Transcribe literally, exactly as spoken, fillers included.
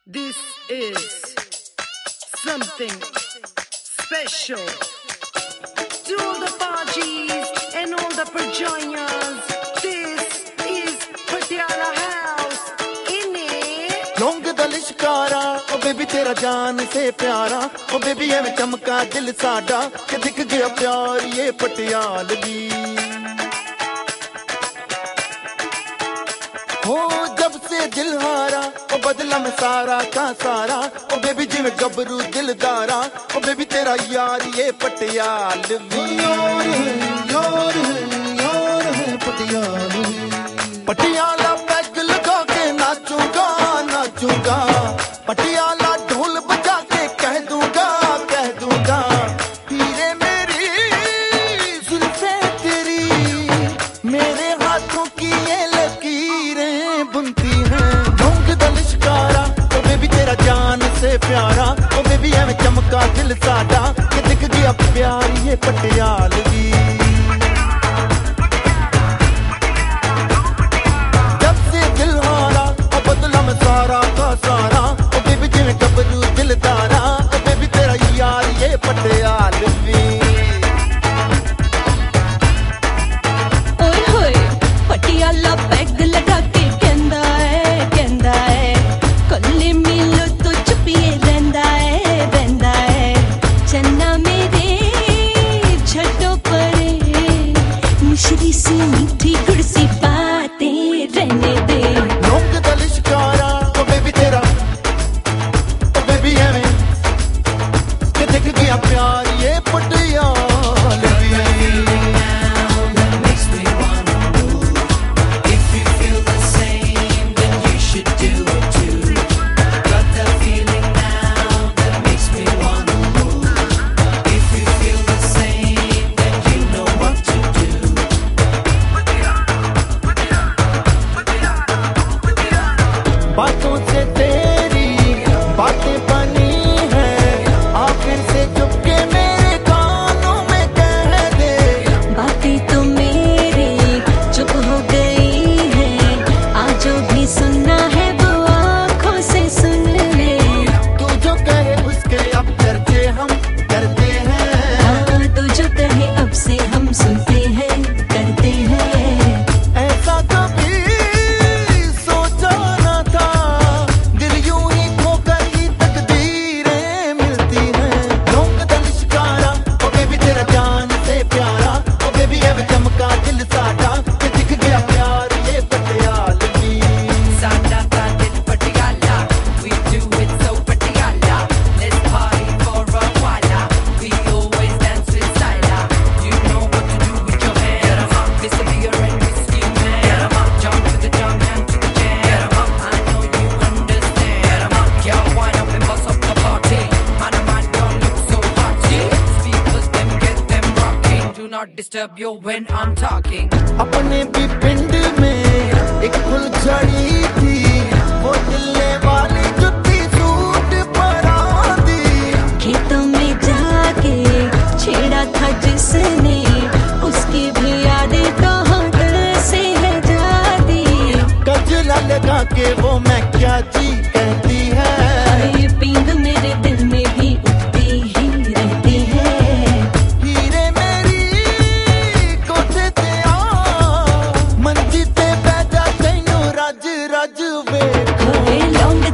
This is something special to all the parties and all the perjoiners. This is Patiala House. In it, लौंग दा लिशकारा ओ baby तेरा जान से प्यारा ओ baby एवें चमका दिल साडा कि दिख गया प्यार ये पटियालवी हो जब से दिल हारा ओ बदला में सारा का सारा ओ बेबी जिवें गबरू दिलदारा ओ बेबी तेरा यार ये पटियालवी यार है यार है यार है पटियालवी पटियाला पैग लगा के नाचूंगा नाचूंगा पटियाला ढोल बजा के कह दूंगा कह दूंगा हीरे मेरी जुल्फे तेरी मेरे हाथों की ये लकीरें बुनती हैं ढूंढ दा लिशकारा ओ बेबी तेरा जान से प्यारा ओ बेबी एवें चमका दिल साडा कि दिख गया प्यार ये पटियालवी सारा का सारा ओ बेबी जिवें गबरू दिलदारा ओ बेबी तेरा यार ये पटियालवी ओए होए पटियाला पैग लगा के कहंदा है कहंदा है कल्ले मिलो तो चुपिए रहंदा है रहंदा है चन्ना मेरे छटो परे मिश्री सी मीठी गुड़ सी बातें रहने दे लौंग दा लिशकारा ओ बेबी तेरा ओ बेबी एवें कि दिख गया प्यार ये पटियालवी बातों से तेरी बातें बनी है आखिर से चुपके मेरे कानों में कह दे बातें तो मेरी चुप हो गई है आज भी सुनना है वो आँखों से सुन ले तू जो कहे उसके अब करते हम करते हैं हाँ तू जो कहे अब से हम सुनते हैं करते हैं ऐसा कभी सोचा न था दिल यूं ही खोकर ही तकदीरें मिलती हैं लौंग दा लिशकारा ओ बेबी तेरा जान से प्यारा ओ बेबी एवें चमका दिल साडा कि दिख गया प्यार ये Patialvi Sada da dil Patiala, we do it so Patiala. Let's party for a while. We always dance with style. You know what to do with your hair. Mister Beer and Whiskey Man. Jump to the jump and to the jam. I know you understand. Girl, wind up and bust up the party. Man, oh man, don't look so haughty. Speakers, them get them rocking. Do not disturb you when I'm talking. अपने भी पिंड में एक फुलझड़ी थी वो दिल्ले वाली जुत्ती सूट परा दी खेतों में जाके छेड़ा था जिसने उसकी भी यादें तो हम दिल से है जाती गजला लगा के वो मैं क्या जी कहती है ये पींग मेरे दिल में भी उठती ही रहती है हीरे मेरी कोठे ते आ मंजी ते बैठा तैनू रज रज वेख ओए लौंग